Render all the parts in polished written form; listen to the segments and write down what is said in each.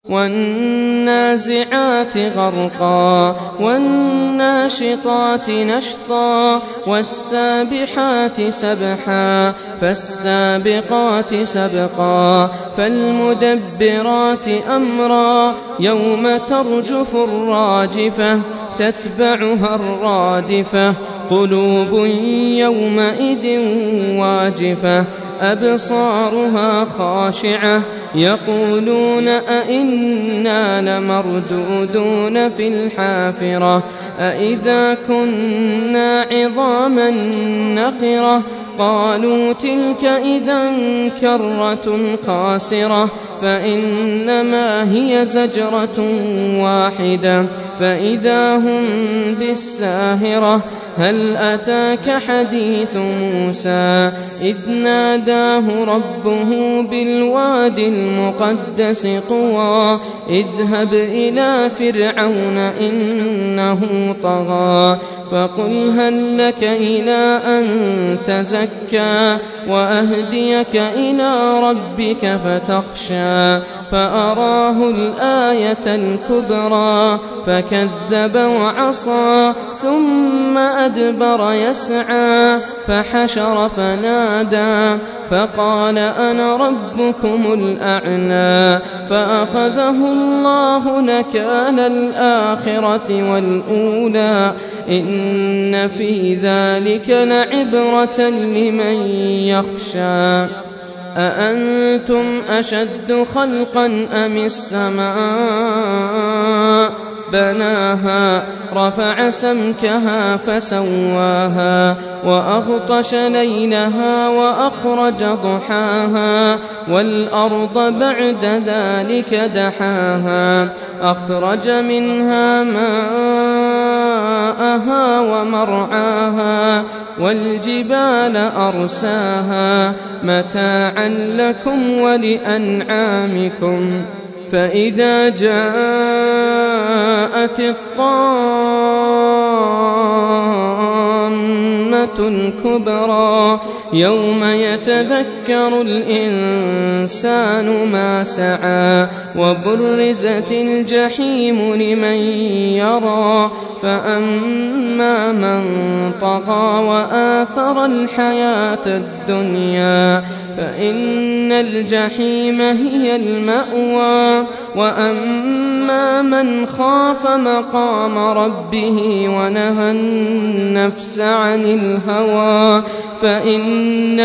والنازعات غرقا والناشطات نشطا والسابحات سبحا فالسابقات سبقا فالمدبرات أمرا يوم ترجف الراجفة تتبعها الرادفة قلوب يومئذ واجفة أبصارها خاشعة يقولون أئنا لمردودون في الحافرة أئذا كنا عظاما نخرة قالوا تلك إذا كرة خاسرة فإنما هي زجرة واحدة فإذا هم بالساهرة هل أتاك حديث موسى إذ ناداه ربه بالواد المقدس طوى اذهب إلى فرعون إنه طغى فقل هل لك إلى أن تزكى وأهديك إلى ربك فتخشى فأراه الآية الكبرى فكذب وعصى ثم أدبر يسعى فحشر فنادى فقال أنا ربكم الأعلى فأخذه الله نكال الآخرة والأولى إن في ذلك لعبرة لمن يخشى أأنتم أشد خلقا أم السماء بناها رفع سمكها فسواها وأغطش ليلها وأخرج ضحاها والأرض بعد ذلك دحاها أخرج منها ماءها ومرعاها والجبال أرساها متاعا لكم ولأنعامكم فإذا جاءت الطامة الكبرى يوم يتذكر الإنسان ما سعى وبرزت الجحيم لمن يرى فأما من طغى وآثر الحياة الدنيا فإن الجحيم هي المأوى وأما من خاف مقام ربه ونهى النفس عن الهوى فإن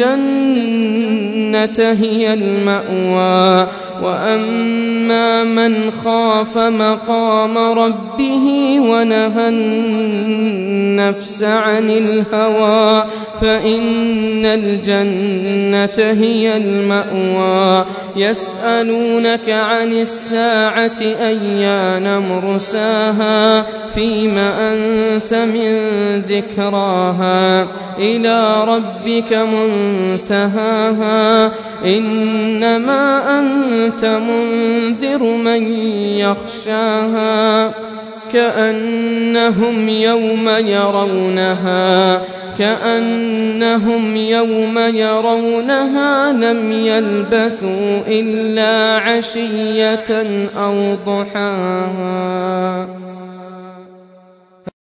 الجنة هي المأوى وأما من خاف مقام ربه ونهى النفس عن الهوى فإن الجنة هي المأوى يسألونك عن الساعة أيان مرساها فيم أنت من ذكراها إلى ربك منتهاها إنما أنت منذر من يخشاها كأنهم يوم يرونها لم يلبثوا إلا عشية أو ضحاها.